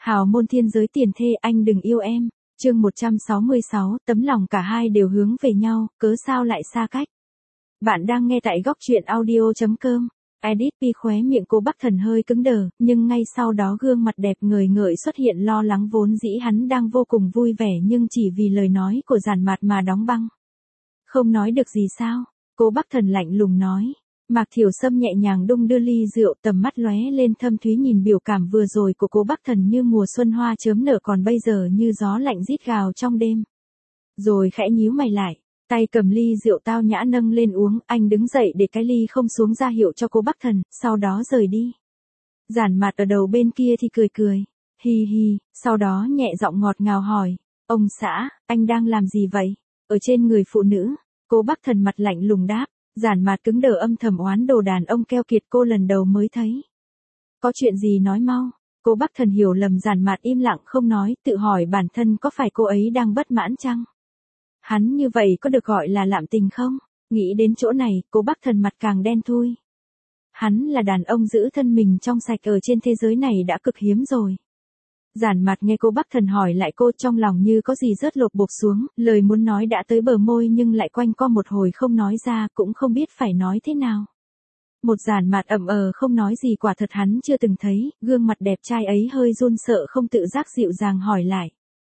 Hào môn thiên giới tiền thê anh đừng yêu em, chương 166, tấm lòng cả hai đều hướng về nhau, cớ sao lại xa cách. Bạn đang nghe tại góc truyện audio.com. Edit Pi khóe miệng cô Bắc Thần hơi cứng đờ, nhưng ngay sau đó gương mặt đẹp ngời ngợi xuất hiện lo lắng vốn dĩ hắn đang vô cùng vui vẻ nhưng chỉ vì lời nói của Giản Mạt mà đóng băng. Không nói được gì sao? Cô Bắc Thần lạnh lùng nói. Mạc Thiểu Sâm nhẹ nhàng đung đưa ly rượu, tầm mắt lóe lên thâm thúy nhìn biểu cảm vừa rồi của cô Bắc Thần như mùa xuân hoa chớm nở còn bây giờ như gió lạnh rít gào trong đêm. Rồi khẽ nhíu mày lại, tay cầm ly rượu tao nhã nâng lên uống, anh đứng dậy để cái ly không xuống ra hiệu cho cô Bắc Thần, sau đó rời đi. Giản Mạt ở đầu bên kia thì cười cười, hi hi, sau đó nhẹ giọng ngọt ngào hỏi, ông xã, anh đang làm gì vậy? Ở trên người phụ nữ, cô Bắc Thần mặt lạnh lùng đáp. Giản Mạt cứng đờ âm thầm oán đồ đàn ông keo kiệt cô lần đầu mới thấy. Có chuyện gì nói mau. Cô Bắc Thần hiểu lầm Giản Mạt im lặng không nói, tự hỏi bản thân có phải cô ấy đang bất mãn chăng? Hắn như vậy có được gọi là lạm tình không? Nghĩ đến chỗ này, cô Bắc Thần mặt càng đen thui. Hắn là đàn ông giữ thân mình trong sạch ở trên thế giới này đã cực hiếm rồi. Giản Mạt nghe cô Bắc Thần hỏi lại cô trong lòng như có gì rớt lột bột xuống, lời muốn nói đã tới bờ môi nhưng lại quanh co một hồi không nói ra, cũng không biết phải nói thế nào. Một Giản Mạt ậm không nói gì quả thật hắn chưa từng thấy, gương mặt đẹp trai ấy hơi run sợ không tự giác dịu dàng hỏi lại.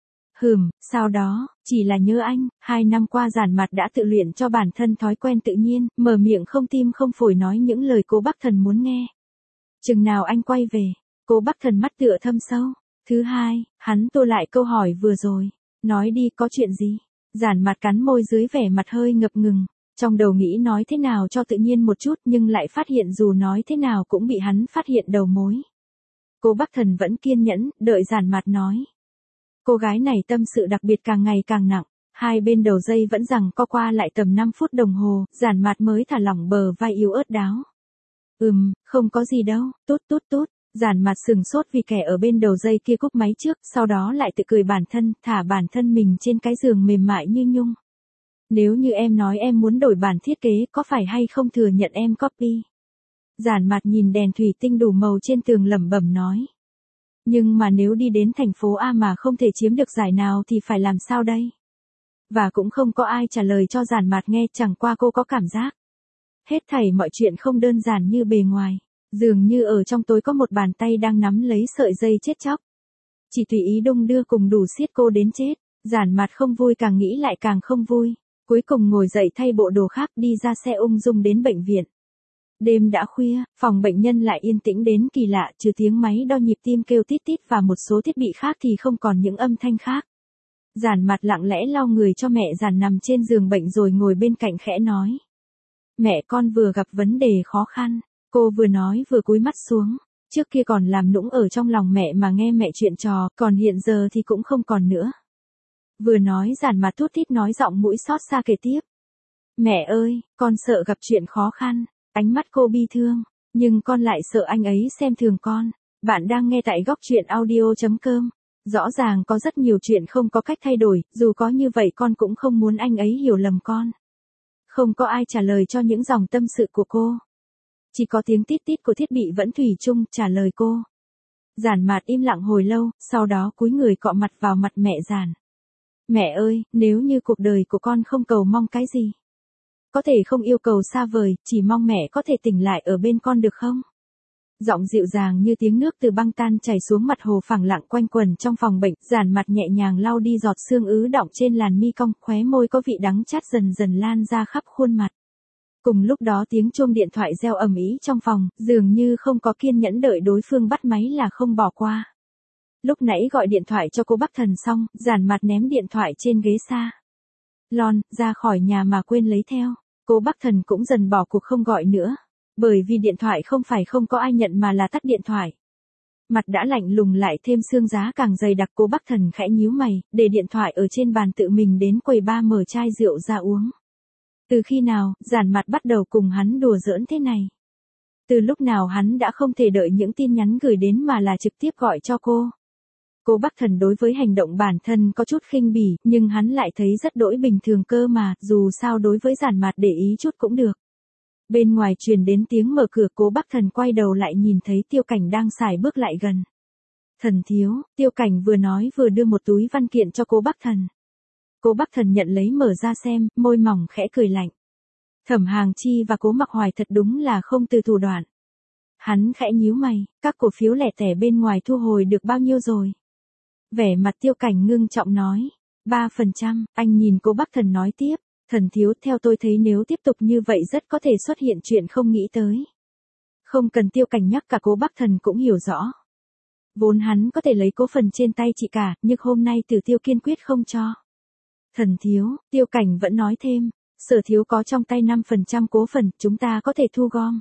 Sau đó, chỉ là nhớ anh, 2 năm qua Giản Mạt đã tự luyện cho bản thân thói quen tự nhiên, mở miệng không tim không phổi nói những lời cô Bắc Thần muốn nghe. Chừng nào anh quay về, cô Bắc Thần mắt tựa thâm sâu. Thứ hai, hắn tô lại câu hỏi vừa rồi. Nói đi có chuyện gì? Giản Mạt cắn môi dưới vẻ mặt hơi ngập ngừng. Trong đầu nghĩ nói thế nào cho tự nhiên một chút nhưng lại phát hiện dù nói thế nào cũng bị hắn phát hiện đầu mối. Cô Bắc Thần vẫn kiên nhẫn, đợi Giản Mạt nói. Cô gái này tâm sự đặc biệt càng ngày càng nặng. Hai bên đầu dây vẫn giằng co qua lại tầm 5 phút đồng hồ, Giản Mạt mới thả lỏng bờ vai yếu ớt đáo. Không có gì đâu, tốt. Giản Mạt sừng sốt vì kẻ ở bên đầu dây kia cúp máy trước, sau đó lại tự cười bản thân, thả bản thân mình trên cái giường mềm mại như nhung. Nếu như em nói em muốn đổi bản thiết kế có phải hay không thừa nhận em copy? Giản Mạt nhìn đèn thủy tinh đủ màu trên tường lẩm bẩm nói. Nhưng mà nếu đi đến thành phố A mà không thể chiếm được giải nào thì phải làm sao đây? Và cũng không có ai trả lời cho Giản Mạt nghe, chẳng qua cô có cảm giác. Hết thảy mọi chuyện không đơn giản như bề ngoài. Dường như ở trong tối có một bàn tay đang nắm lấy sợi dây chết chóc. Chỉ tùy ý đung đưa cùng đủ siết cô đến chết. Giản Mạt không vui càng nghĩ lại càng không vui. Cuối cùng ngồi dậy thay bộ đồ khác đi ra xe ung dung đến bệnh viện. Đêm đã khuya, phòng bệnh nhân lại yên tĩnh đến kỳ lạ, trừ tiếng máy đo nhịp tim kêu tít tít và một số thiết bị khác thì không còn những âm thanh khác. Giản Mạt lặng lẽ lau người cho mẹ Giản nằm trên giường bệnh rồi ngồi bên cạnh khẽ nói. Mẹ con vừa gặp vấn đề khó khăn. Cô vừa nói vừa cúi mắt xuống, trước kia còn làm nũng ở trong lòng mẹ mà nghe mẹ chuyện trò, còn hiện giờ thì cũng không còn nữa. Vừa nói Giản Mạt thút thít nói giọng mũi xót xa kể tiếp. Mẹ ơi, con sợ gặp chuyện khó khăn, ánh mắt cô bi thương, nhưng con lại sợ anh ấy xem thường con. Bạn đang nghe tại góc truyện audio.com. Rõ ràng có rất nhiều chuyện không có cách thay đổi, dù có như vậy con cũng không muốn anh ấy hiểu lầm con. Không có ai trả lời cho những dòng tâm sự của cô. Chỉ có tiếng tít tít của thiết bị vẫn thủy chung trả lời cô. Giản Mạt im lặng hồi lâu, sau đó cúi người cọ mặt vào mặt mẹ Giản. Mẹ ơi, nếu như cuộc đời của con không cầu mong cái gì? Có thể không yêu cầu xa vời, chỉ mong mẹ có thể tỉnh lại ở bên con được không? Giọng dịu dàng như tiếng nước từ băng tan chảy xuống mặt hồ phẳng lặng quanh quần trong phòng bệnh, Giản Mạt nhẹ nhàng lau đi giọt sương ứ đọng trên làn mi cong, khóe môi có vị đắng chát dần dần lan ra khắp khuôn mặt. Cùng lúc đó tiếng chuông điện thoại reo ầm ĩ trong phòng, dường như không có kiên nhẫn đợi đối phương bắt máy là không bỏ qua. Lúc nãy gọi điện thoại cho cô Bắc Thần xong, Giản Mạt ném điện thoại trên ghế xa. Lon, ra khỏi nhà mà quên lấy theo. Cô Bắc Thần cũng dần bỏ cuộc không gọi nữa. Bởi vì điện thoại không phải không có ai nhận mà là tắt điện thoại. Mặt đã lạnh lùng lại thêm sương giá càng dày đặc, cô Bắc Thần khẽ nhíu mày, để điện thoại ở trên bàn tự mình đến quầy bar mở chai rượu ra uống. Từ khi nào, Giản Mạt bắt đầu cùng hắn đùa giỡn thế này? Từ lúc nào hắn đã không thể đợi những tin nhắn gửi đến mà là trực tiếp gọi cho cô? Cô Bắc Thần đối với hành động bản thân có chút khinh bỉ, nhưng hắn lại thấy rất đỗi bình thường cơ mà, dù sao đối với Giản Mạt để ý chút cũng được. Bên ngoài truyền đến tiếng mở cửa, cô Bắc Thần quay đầu lại nhìn thấy Tiêu Cảnh đang sải bước lại gần. Thần thiếu, Tiêu Cảnh vừa nói vừa đưa một túi văn kiện cho Cố Bắc Thần. Cố Bắc Thần nhận lấy mở ra xem, môi mỏng khẽ cười lạnh. Thẩm Hàng Chi và Cố Mặc Hoài thật đúng là không từ thủ đoạn. Hắn khẽ nhíu mày, các cổ phiếu lẻ tẻ bên ngoài thu hồi được bao nhiêu rồi? Vẻ mặt Tiêu Cảnh ngưng trọng nói. 3%, anh nhìn Cố Bắc Thần nói tiếp. Thần thiếu, theo tôi thấy nếu tiếp tục như vậy rất có thể xuất hiện chuyện không nghĩ tới. Không cần Tiêu Cảnh nhắc, cả Cố Bắc Thần cũng hiểu rõ. Vốn hắn có thể lấy cố phần trên tay chị cả, nhưng hôm nay Tử Tiêu kiên quyết không cho. Thần thiếu, Tiêu Cảnh vẫn nói thêm, Sở thiếu có trong tay 5% cố phần, chúng ta có thể thu gom.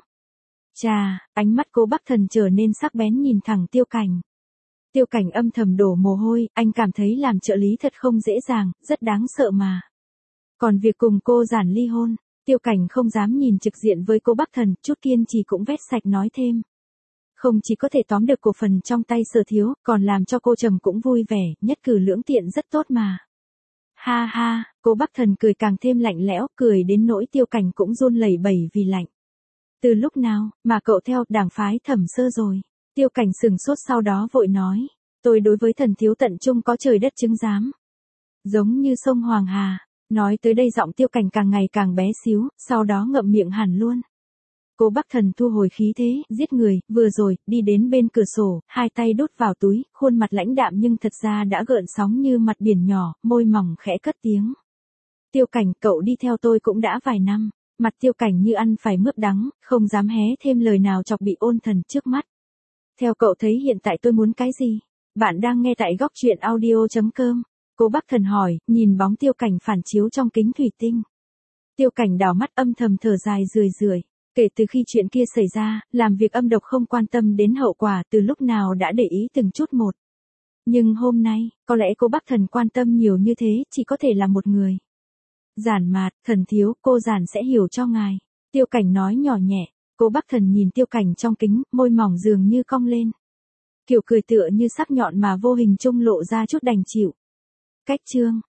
Chà, ánh mắt Cố Bắc Thần trở nên sắc bén nhìn thẳng Tiêu Cảnh. Tiêu Cảnh âm thầm đổ mồ hôi, anh cảm thấy làm trợ lý thật không dễ dàng, rất đáng sợ mà. Còn việc cùng cô Giản ly hôn, Tiêu Cảnh không dám nhìn trực diện với Cố Bắc Thần, chút kiên trì cũng vét sạch nói thêm. Không chỉ có thể tóm được cổ phần trong tay Sở thiếu, còn làm cho cô Trầm cũng vui vẻ, nhất cử lưỡng tiện rất tốt mà. Ha ha, Cố Bắc Thần cười càng thêm lạnh lẽo, cười đến nỗi Tiêu Cảnh cũng run lẩy bẩy vì lạnh. Từ lúc nào mà cậu theo đảng phái Thẩm Sơ rồi? Tiêu Cảnh sừng sốt sau đó vội nói, tôi đối với thần thiếu tận trung có trời đất chứng giám. Giống như sông Hoàng Hà. Nói tới đây giọng Tiêu Cảnh càng ngày càng bé xíu, sau đó ngậm miệng hẳn luôn. Cố Bắc Thần thu hồi khí thế, giết người, vừa rồi, đi đến bên cửa sổ, hai tay đút vào túi, khuôn mặt lãnh đạm nhưng thật ra đã gợn sóng như mặt biển nhỏ, môi mỏng khẽ cất tiếng. Tiêu Cảnh, cậu đi theo tôi cũng đã vài năm. Mặt Tiêu Cảnh như ăn phải mướp đắng, không dám hé thêm lời nào chọc bị Ôn Thần trước mắt. Theo cậu thấy hiện tại tôi muốn cái gì? Bạn đang nghe tại góc truyện audio.com. Cố Bắc Thần hỏi, nhìn bóng Tiêu Cảnh phản chiếu trong kính thủy tinh. Tiêu Cảnh đảo mắt âm thầm thở dài rười rượi. Kể từ khi chuyện kia xảy ra, làm việc âm độc không quan tâm đến hậu quả, từ lúc nào đã để ý từng chút một. Nhưng hôm nay, có lẽ Cố Bắc Thần quan tâm nhiều như thế, chỉ có thể là một người. Giản Mạt, thần thiếu, cô Giản sẽ hiểu cho ngài. Tiêu Cảnh nói nhỏ nhẹ. Cố Bắc Thần nhìn Tiêu Cảnh trong kính, môi mỏng dường như cong lên. Kiểu cười tựa như sắc nhọn mà vô hình trung lộ ra chút đành chịu. Cách chương